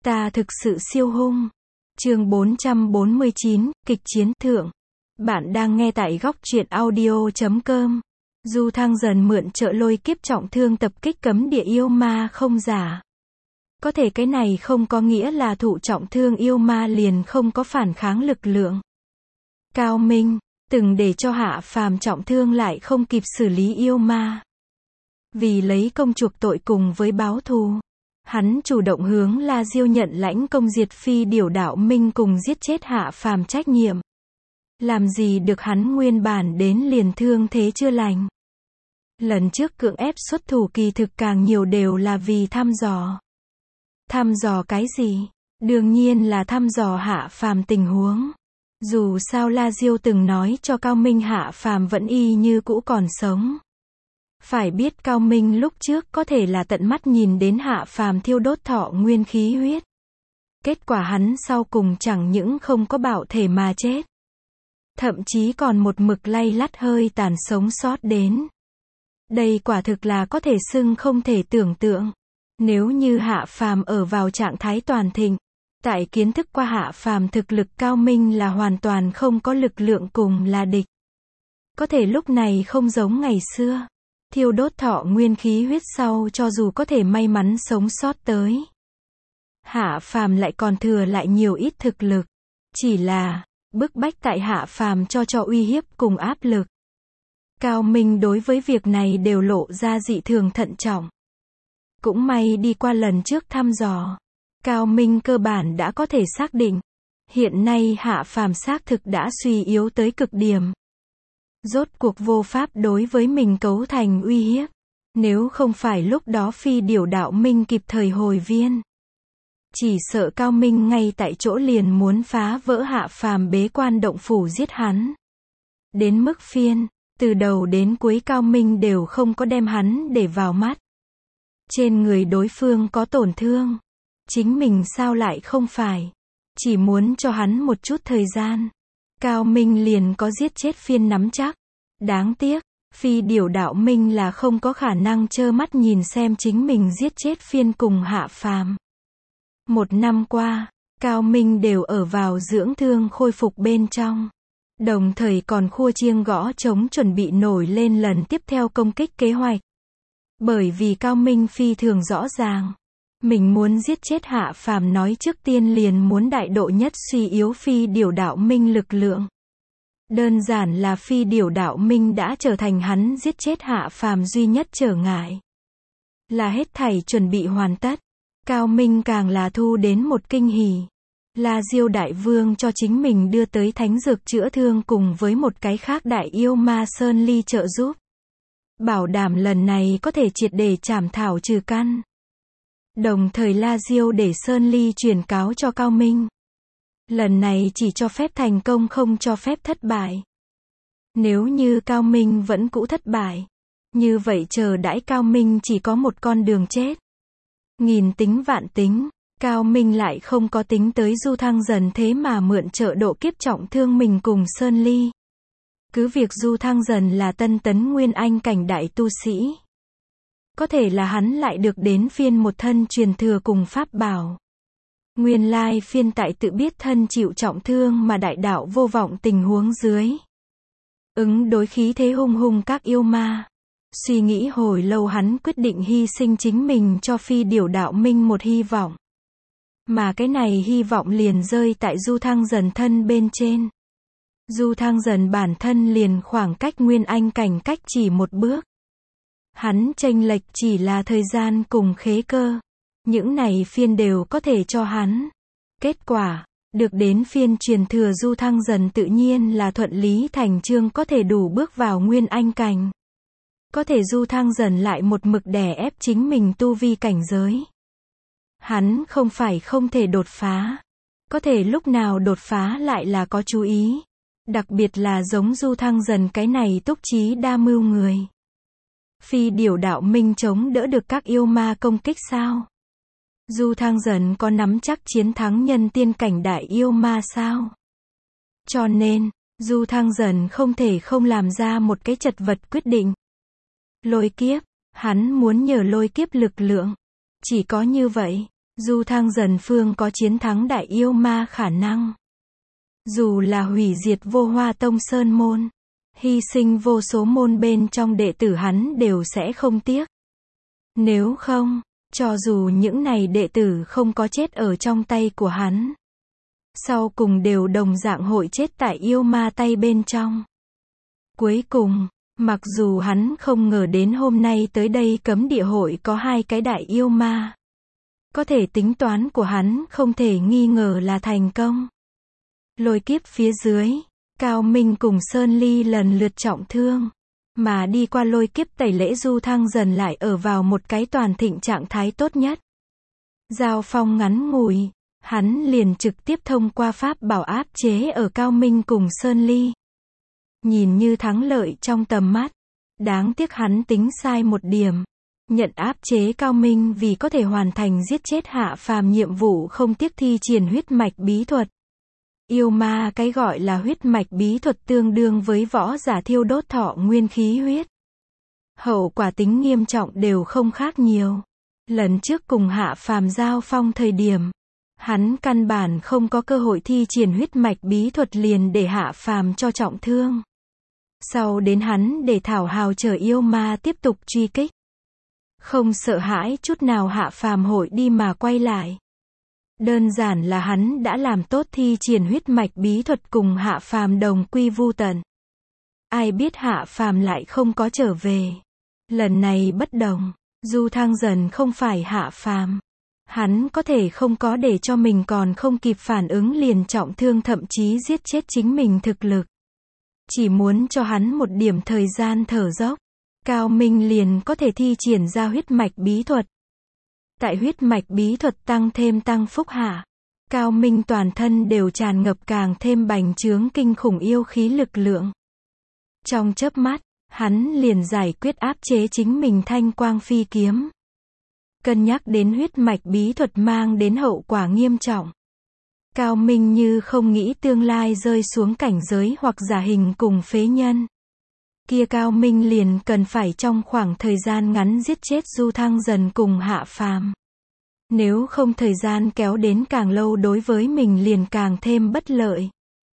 Ta thực sự siêu hung. Chương 449, kịch chiến thượng. Bạn đang nghe tại góc truyện audio.com. Du Thăng Dần mượn trợ lôi kiếp trọng thương tập kích cấm địa yêu ma không giả. Có thể cái này không có nghĩa là thụ trọng thương yêu ma liền không có phản kháng lực lượng. Cao Minh, từng để cho Hạ Phàm trọng thương lại không kịp xử lý yêu ma. Vì lấy công chuộc tội cùng với báo thù, hắn chủ động hướng La Diêu nhận lãnh công diệt Phi Điểu Đạo Minh cùng giết chết Hạ Phàm trách nhiệm. Làm gì được hắn nguyên bản đến liền thương thế chưa lành. Lần trước cưỡng ép xuất thủ kỳ thực càng nhiều đều là vì thăm dò. Thăm dò cái gì? Đương nhiên là thăm dò Hạ Phàm tình huống. Dù sao La Diêu từng nói cho Cao Minh Hạ Phàm vẫn y như cũ còn sống. Phải biết Cao Minh lúc trước có thể là tận mắt nhìn đến Hạ Phàm thiêu đốt thọ nguyên khí huyết. Kết quả hắn sau cùng chẳng những không có bạo thể mà chết. Thậm chí còn một mực lay lắt hơi tàn sống sót đến. Đây quả thực là có thể xưng không thể tưởng tượng. Nếu như Hạ Phàm ở vào trạng thái toàn thịnh, tại kiến thức qua Hạ Phàm thực lực Cao Minh là hoàn toàn không có lực lượng cùng là địch. Có thể lúc này không giống ngày xưa. Thiêu đốt thọ nguyên khí huyết sau cho dù có thể may mắn sống sót tới. Hạ Phàm lại còn thừa lại nhiều ít thực lực. Chỉ là, bức bách tại Hạ Phàm cho uy hiếp cùng áp lực. Cao Minh đối với việc này đều lộ ra dị thường thận trọng. Cũng may đi qua lần trước thăm dò. Cao Minh cơ bản đã có thể xác định. Hiện nay Hạ Phàm xác thực đã suy yếu tới cực điểm. Rốt cuộc vô pháp đối với mình cấu thành uy hiếp. Nếu không phải lúc đó Phi Điểu Đạo Minh kịp thời hồi viên. Chỉ sợ Cao Minh ngay tại chỗ liền muốn phá vỡ Hạ Phàm bế quan động phủ giết hắn. Đến mức phiên, từ đầu đến cuối Cao Minh đều không có đem hắn để vào mắt. Trên người đối phương có tổn thương. Chính mình sao lại không phải. Chỉ muốn cho hắn một chút thời gian. Cao Minh liền có giết chết phiên nắm chắc. Đáng tiếc, Phi Điểu Đạo Minh là không có khả năng trơ mắt nhìn xem chính mình giết chết phiên cùng Hạ Phàm. Một năm qua, Cao Minh đều ở vào dưỡng thương khôi phục bên trong. Đồng thời còn khua chiêng gõ trống chuẩn bị nổi lên lần tiếp theo công kích kế hoạch. Bởi vì Cao Minh phi thường rõ ràng. Mình muốn giết chết Hạ Phàm nói trước tiên liền muốn đại độ nhất suy yếu Phi Điểu Đạo Minh lực lượng. Đơn giản là Phi Điểu Đạo Minh đã trở thành hắn giết chết Hạ Phàm duy nhất trở ngại. Là hết thảy chuẩn bị hoàn tất. Cao Minh càng là thu đến một kinh hỉ. La Diêu Đại Vương cho chính mình đưa tới thánh dược chữa thương cùng với một cái khác đại yêu ma Sơn Ly trợ giúp. Bảo đảm lần này có thể triệt để trảm thảo trừ căn. Đồng thời La Diêu để Sơn Ly truyền cáo cho Cao Minh. Lần này chỉ cho phép thành công không cho phép thất bại. Nếu như Cao Minh vẫn cũ thất bại, như vậy chờ đãi Cao Minh chỉ có một con đường chết. Nghìn tính vạn tính, Cao Minh lại không có tính tới Du Thăng Dần thế mà mượn trợ độ kiếp trọng thương mình cùng Sơn Ly. Cứ việc Du Thăng Dần là tân tấn nguyên anh cảnh đại tu sĩ. Có thể là hắn lại được đến phiên một thân truyền thừa cùng pháp bảo. Nguyên lai phiên tại tự biết thân chịu trọng thương mà đại đạo vô vọng tình huống dưới. Ứng đối khí thế hung hung các yêu ma. Suy nghĩ hồi lâu hắn quyết định hy sinh chính mình cho Phi Điểu Đạo Minh một hy vọng. Mà cái này hy vọng liền rơi tại Du Thăng Dần thân bên trên. Du Thăng Dần bản thân liền khoảng cách nguyên anh cảnh cách chỉ một bước. Hắn chênh lệch chỉ là thời gian cùng khế cơ. Những này phiên đều có thể cho hắn. Kết quả, được đến phiên truyền thừa Du Thăng Dần tự nhiên là thuận lý thành chương có thể đủ bước vào nguyên anh cảnh. Có thể Du Thăng Dần lại một mực đè ép chính mình tu vi cảnh giới. Hắn không phải không thể đột phá. Có thể lúc nào đột phá lại là có chú ý. Đặc biệt là giống Du Thăng Dần cái này túc trí đa mưu người. Phi Điểu Đạo Minh chống đỡ được các yêu ma công kích sao? Du Thăng Dần có nắm chắc chiến thắng nhân tiên cảnh đại yêu ma sao? Cho nên, Du Thăng Dần không thể không làm ra một cái chật vật quyết định. Lôi kiếp, hắn muốn nhờ lôi kiếp lực lượng. Chỉ có như vậy, Du Thăng Dần Phương có chiến thắng đại yêu ma khả năng. Dù là hủy diệt Vô Hoa Tông Sơn môn, hy sinh vô số môn bên trong đệ tử hắn đều sẽ không tiếc. Nếu không, cho dù những này đệ tử không có chết ở trong tay của hắn, sau cùng đều đồng dạng hội chết tại yêu ma tay bên trong. Cuối cùng, mặc dù hắn không ngờ đến hôm nay tới đây cấm địa hội có 2 cái đại yêu ma, có thể tính toán của hắn không thể nghi ngờ là thành công. Lôi kiếp phía dưới, Cao Minh cùng Sơn Ly lần lượt trọng thương, mà đi qua lôi kiếp tẩy lễ Du Thăng Dần lại ở vào một cái toàn thịnh trạng thái tốt nhất. Giao phong ngắn ngủi, hắn liền trực tiếp thông qua pháp bảo áp chế ở Cao Minh cùng Sơn Ly. Nhìn như thắng lợi trong tầm mắt, đáng tiếc hắn tính sai một điểm. Nhận áp chế Cao Minh vì có thể hoàn thành giết chết hạ phàm nhiệm vụ không tiếc thi triển huyết mạch bí thuật. Yêu ma cái gọi là huyết mạch bí thuật tương đương với võ giả thiêu đốt thọ nguyên khí huyết. Hậu quả tính nghiêm trọng đều không khác nhiều. Lần trước cùng hạ phàm giao phong thời điểm, hắn căn bản không có cơ hội thi triển huyết mạch bí thuật liền để hạ phàm cho trọng thương. Sau đến hắn để thảo hào chờ yêu ma tiếp tục truy kích. Không sợ hãi chút nào hạ phàm hội đi mà quay lại. Đơn giản là hắn đã làm tốt thi triển huyết mạch bí thuật cùng hạ phàm đồng quy vu tận. Ai biết hạ phàm lại không có trở về. Lần này bất đồng, Du Thăng Dần không phải hạ phàm. Hắn có thể không có để cho mình còn không kịp phản ứng liền trọng thương thậm chí giết chết chính mình thực lực. Chỉ muốn cho hắn một điểm thời gian thở dốc, Cao Minh liền có thể thi triển ra huyết mạch bí thuật. Tại huyết mạch bí thuật tăng thêm tăng phúc hạ, Cao Minh toàn thân đều tràn ngập càng thêm bành trướng kinh khủng yêu khí lực lượng. Trong chớp mắt, hắn liền giải quyết áp chế chính mình thanh quang phi kiếm. Cân nhắc đến huyết mạch bí thuật mang đến hậu quả nghiêm trọng, Cao Minh như không nghĩ tương lai rơi xuống cảnh giới hoặc giả hình cùng phế nhân. Kia Cao Minh liền cần phải trong khoảng thời gian ngắn giết chết Du Thăng Dần cùng hạ phàm. Nếu không thời gian kéo đến càng lâu đối với mình liền càng thêm bất lợi.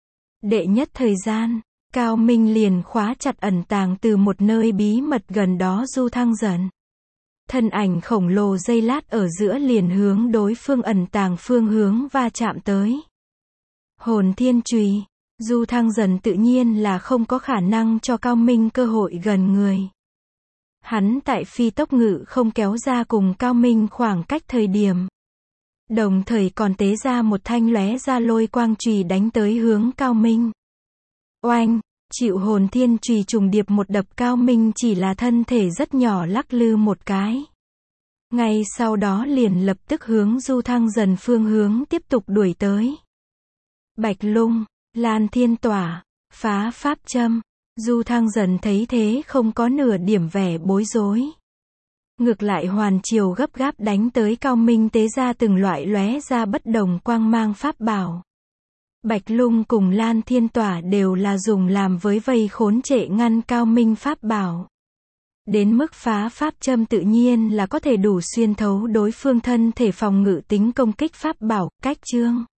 Đệ nhất thời gian, Cao Minh liền khóa chặt ẩn tàng từ một nơi bí mật gần đó Du Thăng Dần. Thân ảnh khổng lồ giây lát ở giữa liền hướng đối phương ẩn tàng phương hướng va chạm tới. Hồn thiên chùy, Du Thăng Dần tự nhiên là không có khả năng cho Cao Minh cơ hội gần người. Hắn tại phi tốc ngự không kéo ra cùng Cao Minh khoảng cách thời điểm. Đồng thời còn tế ra một thanh lóe ra lôi quang chùy đánh tới hướng Cao Minh. Oanh, chịu hồn thiên chùy trùng điệp một đập Cao Minh chỉ là thân thể rất nhỏ lắc lư một cái. Ngay sau đó liền lập tức hướng Du Thăng Dần phương hướng tiếp tục đuổi tới. Bạch Lung, Lan Thiên Tỏa, phá pháp châm. Du Thăng Dần thấy thế không có nửa điểm vẻ bối rối. Ngược lại hoàn chiều gấp gáp đánh tới Cao Minh tế ra từng loại lóe ra bất đồng quang mang pháp bảo. Bạch Lung cùng Lan Thiên Tỏa đều là dùng làm với vây khốn trệ ngăn Cao Minh pháp bảo. Đến mức phá pháp châm tự nhiên là có thể đủ xuyên thấu đối phương thân thể phòng ngự tính công kích pháp bảo, cách chương.